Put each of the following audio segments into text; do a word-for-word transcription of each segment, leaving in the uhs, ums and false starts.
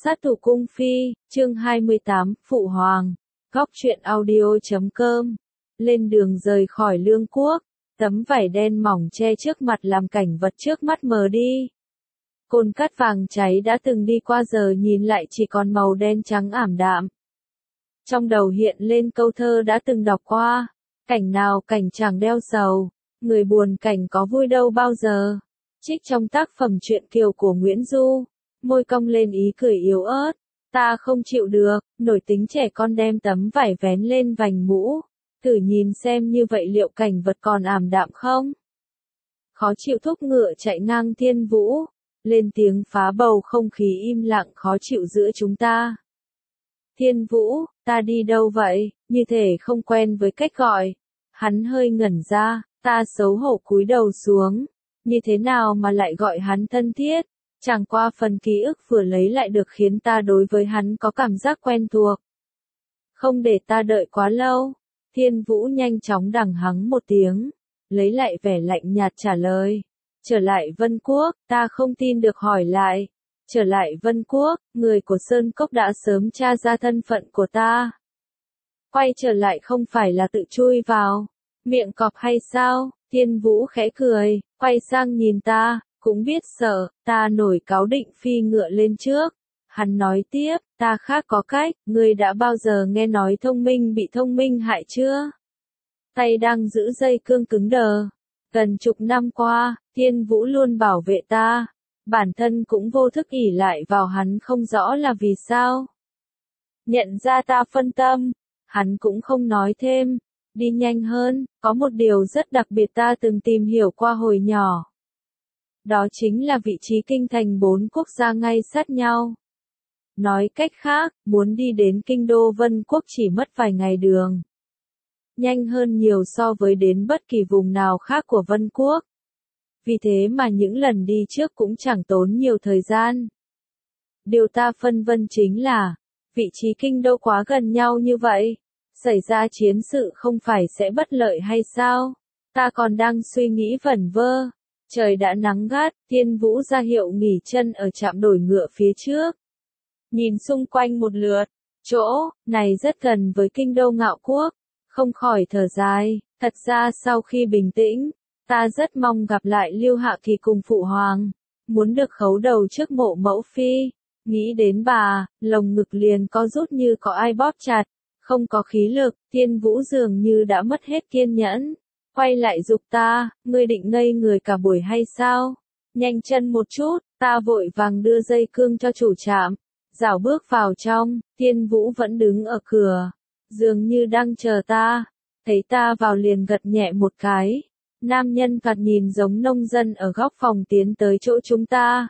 Sát thủ cung phi, chương hai mươi tám, Phụ Hoàng, góc truyện audio chấm com. Lên đường rời khỏi Lương Quốc, tấm vải đen mỏng che trước mặt làm cảnh vật trước mắt mờ đi. Cồn cát vàng cháy đã từng đi qua giờ nhìn lại chỉ còn màu đen trắng ảm đạm. Trong đầu hiện lên câu thơ đã từng đọc qua, cảnh nào cảnh chẳng đeo sầu, người buồn cảnh có vui đâu bao giờ. Trích trong tác phẩm truyện Kiều của Nguyễn Du. Môi cong lên ý cười yếu ớt, ta không chịu được, nổi tính trẻ con đem tấm vải vén lên vành mũ, thử nhìn xem như vậy liệu cảnh vật còn ảm đạm không? Khó chịu thúc ngựa chạy ngang thiên vũ, lên tiếng phá bầu không khí im lặng khó chịu giữa chúng ta. Thiên Vũ, ta đi đâu vậy, như thể không quen với cách gọi. Hắn hơi ngẩn ra, ta xấu hổ cúi đầu xuống, như thế nào mà lại gọi hắn thân thiết. Chẳng qua phần ký ức vừa lấy lại được khiến ta đối với hắn có cảm giác quen thuộc. Không để ta đợi quá lâu, Thiên Vũ nhanh chóng đằng hắng một tiếng, lấy lại vẻ lạnh nhạt trả lời. Trở lại Vân Quốc, ta không tin được hỏi lại. Trở lại Vân Quốc, người của Sơn Cốc đã sớm tra ra thân phận của ta. Quay trở lại không phải là tự chui vào miệng cọp hay sao? Thiên Vũ khẽ cười, quay sang nhìn ta. Cũng biết sợ, ta nổi cáu định phi ngựa lên trước. Hắn nói tiếp, ta khác có cách, ngươi đã bao giờ nghe nói thông minh bị thông minh hại chưa? Tay đang giữ dây cương cứng đờ. Gần chục năm qua, Thiên Vũ luôn bảo vệ ta. Bản thân cũng vô thức ỷ lại vào hắn không rõ là vì sao. Nhận ra ta phân tâm, hắn cũng không nói thêm. Đi nhanh hơn, có một điều rất đặc biệt ta từng tìm hiểu qua hồi nhỏ. Đó chính là vị trí kinh thành bốn quốc gia ngay sát nhau. Nói cách khác, muốn đi đến kinh đô Vân Quốc chỉ mất vài ngày đường. Nhanh hơn nhiều so với đến bất kỳ vùng nào khác của Vân Quốc. Vì thế mà những lần đi trước cũng chẳng tốn nhiều thời gian. Điều ta phân vân chính là, vị trí kinh đô quá gần nhau như vậy, xảy ra chiến sự không phải sẽ bất lợi hay sao? Ta còn đang suy nghĩ vẩn vơ. Trời đã nắng gắt, Thiên Vũ ra hiệu nghỉ chân ở trạm đổi ngựa phía trước. Nhìn xung quanh một lượt, chỗ này rất gần với kinh đô Ngạo Quốc, không khỏi thở dài. Thật ra sau khi bình tĩnh, ta rất mong gặp lại Lưu Hạ Kỳ cùng Phụ Hoàng, muốn được khấu đầu trước mộ mẫu phi. Nghĩ đến bà, lồng ngực liền có rút như có ai bóp chặt, không có khí lực. Thiên Vũ dường như đã mất hết kiên nhẫn. Quay lại giục ta, ngươi định ngây người cả buổi hay sao? Nhanh chân một chút, ta vội vàng đưa dây cương cho chủ trạm. Dảo bước vào trong, Thiên Vũ vẫn đứng ở cửa. Dường như đang chờ ta. Thấy ta vào liền gật nhẹ một cái. Nam nhân thoạt nhìn giống nông dân ở góc phòng tiến tới chỗ chúng ta.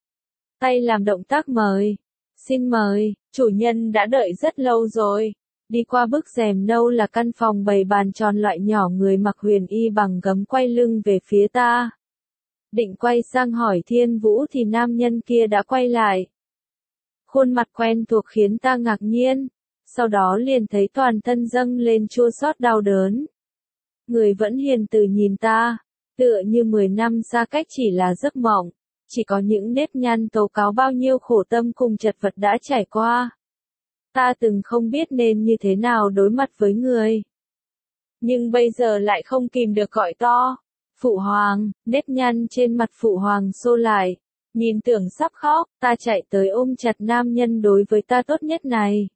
Tay làm động tác mời. Xin mời, chủ nhân đã đợi rất lâu rồi. Đi qua bức rèm nâu là căn phòng bày bàn tròn loại nhỏ, người mặc huyền y bằng gấm quay lưng về phía ta. Định quay sang hỏi Thiên Vũ thì nam nhân kia đã quay lại. Khuôn mặt quen thuộc khiến ta ngạc nhiên, sau đó liền thấy toàn thân dâng lên chua xót đau đớn. Người vẫn hiền từ nhìn ta, tựa như mười năm xa cách chỉ là giấc mộng, chỉ có những nếp nhăn tố cáo bao nhiêu khổ tâm cùng chật vật đã trải qua. Ta từng không biết nên như thế nào đối mặt với người. Nhưng bây giờ lại không kìm được gọi to. Phụ Hoàng, nếp nhăn trên mặt Phụ Hoàng xô lại. Nhìn tưởng sắp khóc, ta chạy tới ôm chặt nam nhân đối với ta tốt nhất này.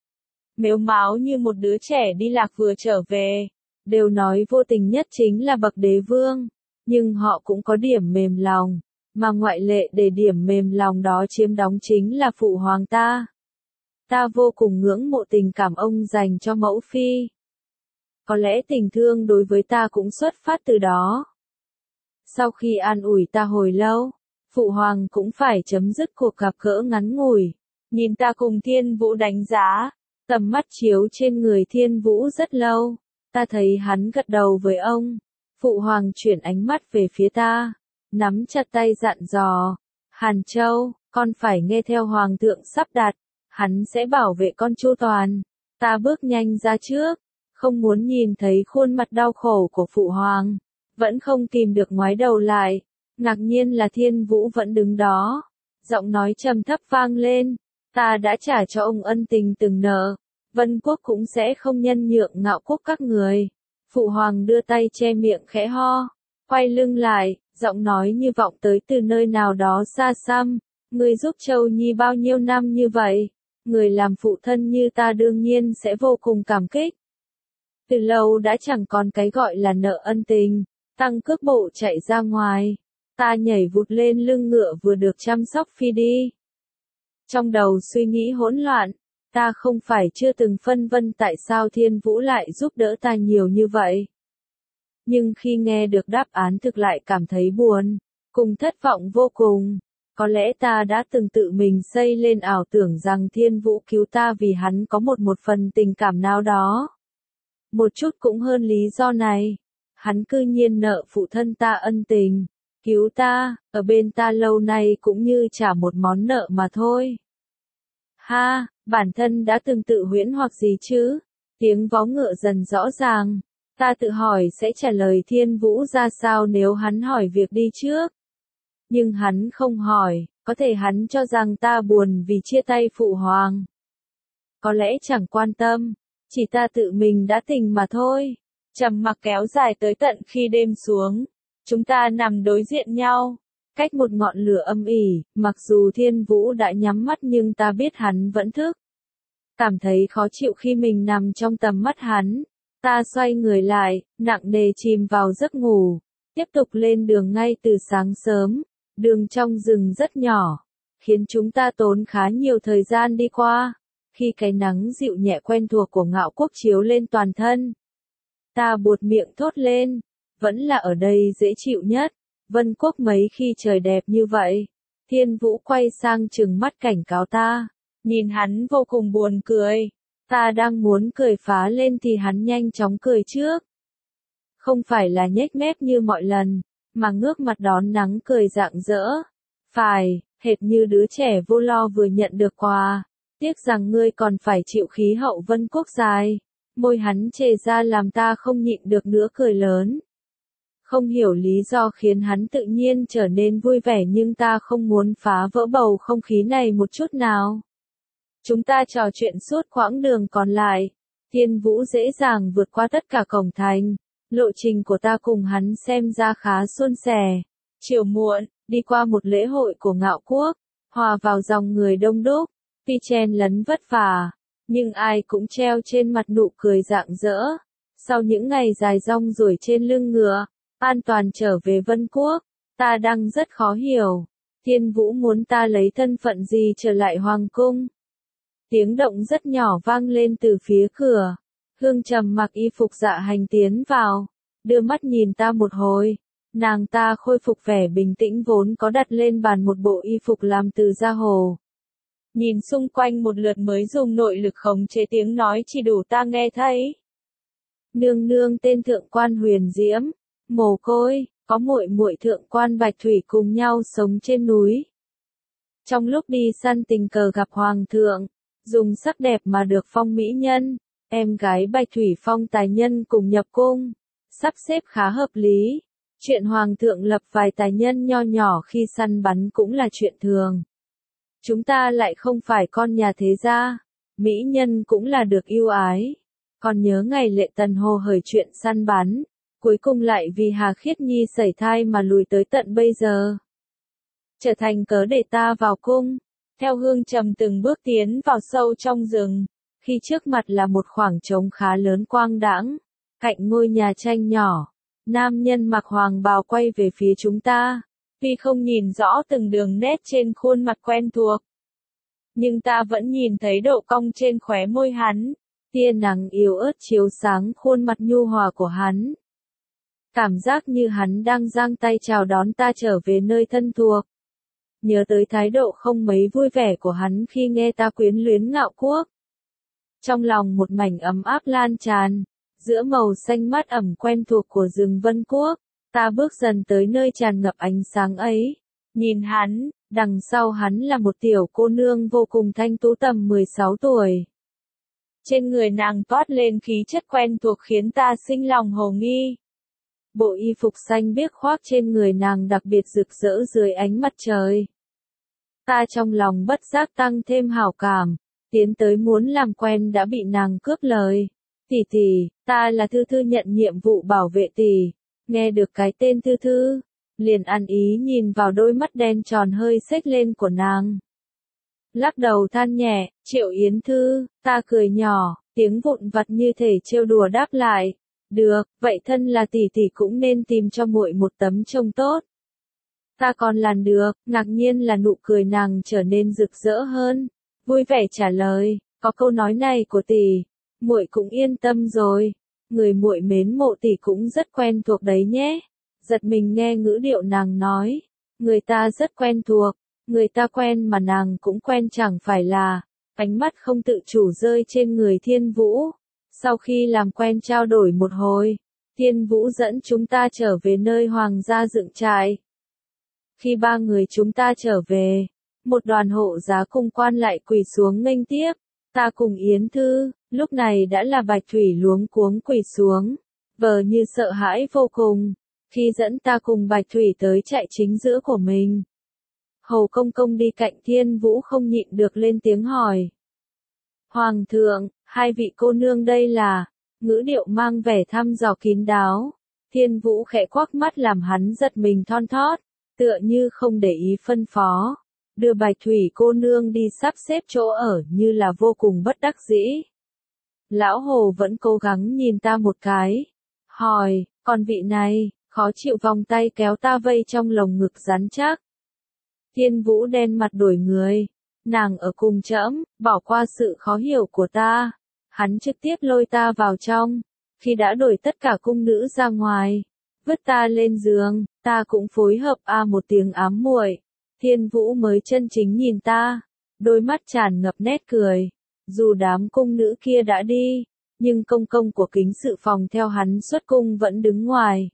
Mếu máo như một đứa trẻ đi lạc vừa trở về. Đều nói vô tình nhất chính là bậc đế vương. Nhưng họ cũng có điểm mềm lòng. Mà ngoại lệ để điểm mềm lòng đó chiếm đóng chính là Phụ Hoàng ta. Ta vô cùng ngưỡng mộ tình cảm ông dành cho mẫu phi. Có lẽ tình thương đối với ta cũng xuất phát từ đó. Sau khi an ủi ta hồi lâu, Phụ Hoàng cũng phải chấm dứt cuộc gặp gỡ ngắn ngủi. Nhìn ta cùng Thiên Vũ đánh giá, tầm mắt chiếu trên người Thiên Vũ rất lâu. Ta thấy hắn gật đầu với ông. Phụ Hoàng chuyển ánh mắt về phía ta, nắm chặt tay dặn dò. Hàn Châu, con phải nghe theo Hoàng thượng sắp đặt. Hắn sẽ bảo vệ con chu toàn. Ta bước nhanh ra trước, không muốn nhìn thấy khuôn mặt đau khổ của Phụ Hoàng. Vẫn không kìm được ngoái đầu lại. Ngạc nhiên là Thiên Vũ vẫn đứng đó. Giọng nói trầm thấp vang lên. Ta đã trả cho ông ân tình từng nợ, Vân Quốc cũng sẽ không nhân nhượng Ngạo Quốc các người. Phụ hoàng đưa tay che miệng khẽ ho, quay lưng lại, giọng nói như vọng tới từ nơi nào đó xa xăm. Người giúp Châu Nhi bao nhiêu năm như vậy, người làm phụ thân như ta đương nhiên sẽ vô cùng cảm kích. Từ lâu đã chẳng còn cái gọi là nợ ân tình, tăng cước bộ chạy ra ngoài. Ta nhảy vụt lên lưng ngựa vừa được chăm sóc phi đi. Trong đầu suy nghĩ hỗn loạn, ta không phải chưa từng phân vân tại sao Thiên Vũ lại giúp đỡ ta nhiều như vậy. Nhưng khi nghe được đáp án thực lại cảm thấy buồn, cùng thất vọng vô cùng. Có lẽ ta đã từng tự mình xây lên ảo tưởng rằng Thiên Vũ cứu ta vì hắn có một một phần tình cảm nào đó. Một chút cũng hơn lý do này. Hắn cư nhiên nợ phụ thân ta ân tình, cứu ta, ở bên ta lâu nay cũng như trả một món nợ mà thôi. Ha, bản thân đã từng tự huyễn hoặc gì chứ? Tiếng vó ngựa dần rõ ràng. Ta tự hỏi sẽ trả lời Thiên Vũ ra sao nếu hắn hỏi việc đi trước. Nhưng hắn không hỏi, có thể hắn cho rằng ta buồn vì chia tay phụ hoàng. Có lẽ chẳng quan tâm, chỉ ta tự mình đã tình mà thôi. Trầm mặc kéo dài tới tận khi đêm xuống. Chúng ta nằm đối diện nhau, cách một ngọn lửa âm ỉ, mặc dù Thiên Vũ đã nhắm mắt nhưng ta biết hắn vẫn thức. Cảm thấy khó chịu khi mình nằm trong tầm mắt hắn. Ta xoay người lại, nặng nề chìm vào giấc ngủ, tiếp tục lên đường ngay từ sáng sớm. Đường trong rừng rất nhỏ, khiến chúng ta tốn khá nhiều thời gian đi qua. Khi cái nắng dịu nhẹ quen thuộc của Ngạo Quốc chiếu lên toàn thân, ta buột miệng thốt lên, vẫn là ở đây dễ chịu nhất. Vân Quốc mấy khi trời đẹp như vậy. Thiên Vũ quay sang trừng mắt cảnh cáo ta, nhìn hắn vô cùng buồn cười. Ta đang muốn cười phá lên thì hắn nhanh chóng cười trước. Không phải là nhếch mép như mọi lần, mà ngước mặt đón nắng cười rạng rỡ. Phải, hệt như đứa trẻ vô lo vừa nhận được quà. Tiếc rằng ngươi còn phải chịu khí hậu Vân Quốc dài. Môi hắn chề ra làm ta không nhịn được nữa cười lớn. Không hiểu lý do khiến hắn tự nhiên trở nên vui vẻ nhưng ta không muốn phá vỡ bầu không khí này một chút nào. Chúng ta trò chuyện suốt quãng đường còn lại. Thiên Vũ dễ dàng vượt qua tất cả cổng thành. Lộ trình của ta cùng hắn xem ra khá suôn sẻ. Chiều muộn, đi qua một lễ hội của Ngạo Quốc, hòa vào dòng người đông đúc, tuy chen lấn vất vả, nhưng ai cũng treo trên mặt nụ cười rạng rỡ. Sau những ngày dài rong ruổi trên lưng ngựa, an toàn trở về Vân Quốc, ta đang rất khó hiểu. Thiên Vũ muốn ta lấy thân phận gì trở lại hoàng cung? Tiếng động rất nhỏ vang lên từ phía cửa. Hương Trầm mặc y phục dạ hành tiến vào, đưa mắt nhìn ta một hồi. Nàng ta khôi phục vẻ bình tĩnh vốn có, đặt lên bàn một bộ y phục làm từ da hồ. Nhìn xung quanh một lượt mới dùng nội lực khống chế tiếng nói chỉ đủ ta nghe thấy. Nương nương tên thượng quan Huyền Diễm, mồ côi, có muội muội thượng quan Bạch Thủy cùng nhau sống trên núi. Trong lúc đi săn tình cờ gặp hoàng thượng, dùng sắc đẹp mà được phong mỹ nhân. Em gái Bạch Thủy phong tài nhân cùng nhập cung, sắp xếp khá hợp lý. Chuyện hoàng thượng lập vài tài nhân nho nhỏ khi săn bắn cũng là chuyện thường. Chúng ta lại không phải con nhà thế gia, mỹ nhân cũng là được ưu ái. Còn nhớ ngày Lệ Tần hồ hởi chuyện săn bắn, cuối cùng lại vì Hà Khiết Nhi sẩy thai mà lùi tới tận bây giờ. Trở thành cớ để ta vào cung, theo Hương Trầm từng bước tiến vào sâu trong rừng. Khi trước mặt là một khoảng trống khá lớn quang đãng, cạnh ngôi nhà tranh nhỏ, nam nhân mặc hoàng bào quay về phía chúng ta. Tuy không nhìn rõ từng đường nét trên khuôn mặt quen thuộc, nhưng ta vẫn nhìn thấy độ cong trên khóe môi hắn. Tia nắng yếu ớt chiếu sáng khuôn mặt nhu hòa của hắn. Cảm giác như hắn đang giang tay chào đón ta trở về nơi thân thuộc. Nhớ tới thái độ không mấy vui vẻ của hắn khi nghe ta quyến luyến Ngạo Quốc. Trong lòng một mảnh ấm áp lan tràn, giữa màu xanh mát ẩm quen thuộc của rừng Vân Quốc, ta bước dần tới nơi tràn ngập ánh sáng ấy. Nhìn hắn, đằng sau hắn là một tiểu cô nương vô cùng thanh tú tầm mười sáu tuổi. Trên người nàng toát lên khí chất quen thuộc khiến ta sinh lòng hồ nghi. Bộ y phục xanh biếc khoác trên người nàng đặc biệt rực rỡ dưới ánh mặt trời. Ta trong lòng bất giác tăng thêm hảo cảm, tiến tới muốn làm quen đã bị nàng cướp lời. Tỷ tỷ, ta là Thư Thư nhận nhiệm vụ bảo vệ tỷ. Nghe được cái tên Thư Thư, liền ăn ý nhìn vào đôi mắt đen tròn hơi xếch lên của nàng. Lắc đầu than nhẹ, Triệu Yến Thư, ta cười nhỏ, tiếng vụn vặt như thể trêu đùa đáp lại. Được, vậy thân là tỷ tỷ cũng nên tìm cho muội một tấm chồng tốt. Ta còn làm được, ngạc nhiên là nụ cười nàng trở nên rực rỡ hơn, vui vẻ trả lời, có câu nói này của tỷ, muội cũng yên tâm rồi, người muội mến mộ tỷ cũng rất quen thuộc đấy nhé. Giật mình nghe ngữ điệu nàng nói, người ta rất quen thuộc, người ta quen mà nàng cũng quen chẳng phải là, ánh mắt không tự chủ rơi trên người Thiên Vũ. Sau khi làm quen trao đổi một hồi, Thiên Vũ dẫn chúng ta trở về nơi hoàng gia dựng trại. Khi ba người chúng ta trở về, một đoàn hộ giá cùng quan lại quỳ xuống nghênh tiếp, ta cùng Yến Thư, lúc này đã là Bạch Thủy luống cuống quỳ xuống, vờ như sợ hãi vô cùng, khi dẫn ta cùng Bạch Thủy tới trại chính giữa của mình. Hầu Công Công đi cạnh Thiên Vũ không nhịn được lên tiếng hỏi. Hoàng thượng, hai vị cô nương đây là, ngữ điệu mang vẻ thăm dò kín đáo. Thiên Vũ khẽ quắc mắt làm hắn giật mình thon thót, tựa như không để ý phân phó, đưa Bạch Thủy cô nương đi sắp xếp chỗ ở như là vô cùng bất đắc dĩ. Lão Hồ vẫn cố gắng nhìn ta một cái, hỏi, còn vị này, khó chịu vòng tay kéo ta vây trong lồng ngực rắn chắc. Thiên Vũ đen mặt đổi người, nàng ở cùng trẫm, bỏ qua sự khó hiểu của ta, hắn trực tiếp lôi ta vào trong, khi đã đuổi tất cả cung nữ ra ngoài, vứt ta lên giường, ta cũng phối hợp a một tiếng ám muội. Thiên Vũ mới chân chính nhìn ta, đôi mắt tràn ngập nét cười, dù đám cung nữ kia đã đi, nhưng công công của kính sự phòng theo hắn xuất cung vẫn đứng ngoài.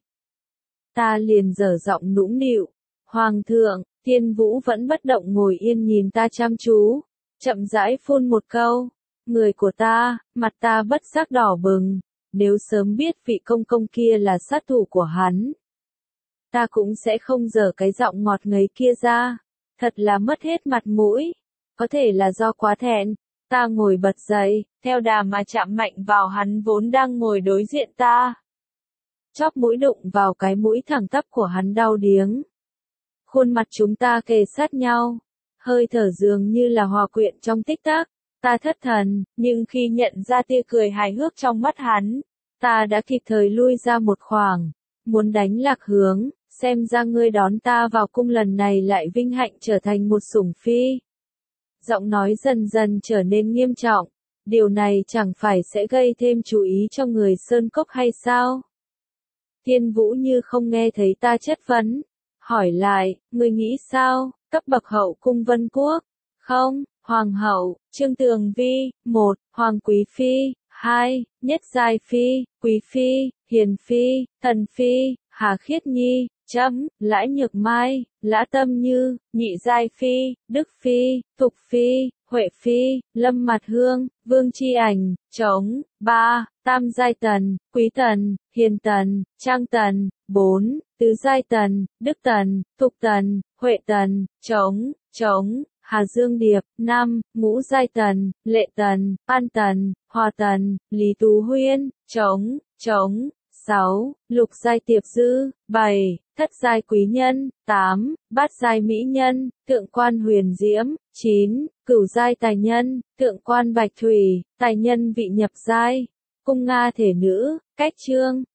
Ta liền dở giọng nũng nịu, Hoàng thượng. Thiên Vũ vẫn bất động ngồi yên nhìn ta chăm chú, chậm rãi phun một câu, người của ta, mặt ta bất giác đỏ bừng, nếu sớm biết vị công công kia là sát thủ của hắn, ta cũng sẽ không dở cái giọng ngọt ngấy kia ra, thật là mất hết mặt mũi, có thể là do quá thẹn, ta ngồi bật dậy, theo đà mà chạm mạnh vào hắn vốn đang ngồi đối diện ta. Chóp mũi đụng vào cái mũi thẳng tắp của hắn đau điếng. Khuôn mặt chúng ta kề sát nhau, hơi thở dường như là hòa quyện trong tích tắc, ta thất thần, nhưng khi nhận ra tia cười hài hước trong mắt hắn, ta đã kịp thời lui ra một khoảng, muốn đánh lạc hướng, xem ra ngươi đón ta vào cung lần này lại vinh hạnh trở thành một sủng phi. Giọng nói dần dần trở nên nghiêm trọng, điều này chẳng phải sẽ gây thêm chú ý cho người Sơn Cốc hay sao? Thiên Vũ như không nghe thấy ta chất vấn. Hỏi lại, ngươi nghĩ sao, cấp bậc hậu cung Vân Quốc? Không, Hoàng hậu, Trương Tường Vi, một, Hoàng Quý Phi, hai, Nhất Giai Phi, Quý Phi, Hiền Phi, Thần Phi, Hà Khiết Nhi, Trẫm, Lãi Nhược Mai, Lã Tâm Như, Nhị Giai Phi, Đức Phi, Thục Phi, Huệ Phi, Lâm Mặt Hương, Vương Chi Ảnh, Trống, ba, Tam Giai Tần, Quý Tần, Hiền Tần, Trang Tần, bốn, Tứ Giai Tần, Đức Tần, Thục Tần, Huệ Tần, Trống, Trống, Hà Dương Điệp, năm, Ngũ Giai Tần, Lệ Tần, An Tần, Hòa Tần, Lý Tú Huyên, Trống, Trống, sáu, Lục Giai Tiệp Dư, bảy, Thất Giai Quý Nhân, tám, Bát Giai Mỹ Nhân, Thượng Quan Huyền Diễm, chín, Cửu Giai Tài Nhân, Thượng Quan Bạch Thủy, Tài Nhân vị nhập giai, Cung Nga Thể Nữ, Cách Chương,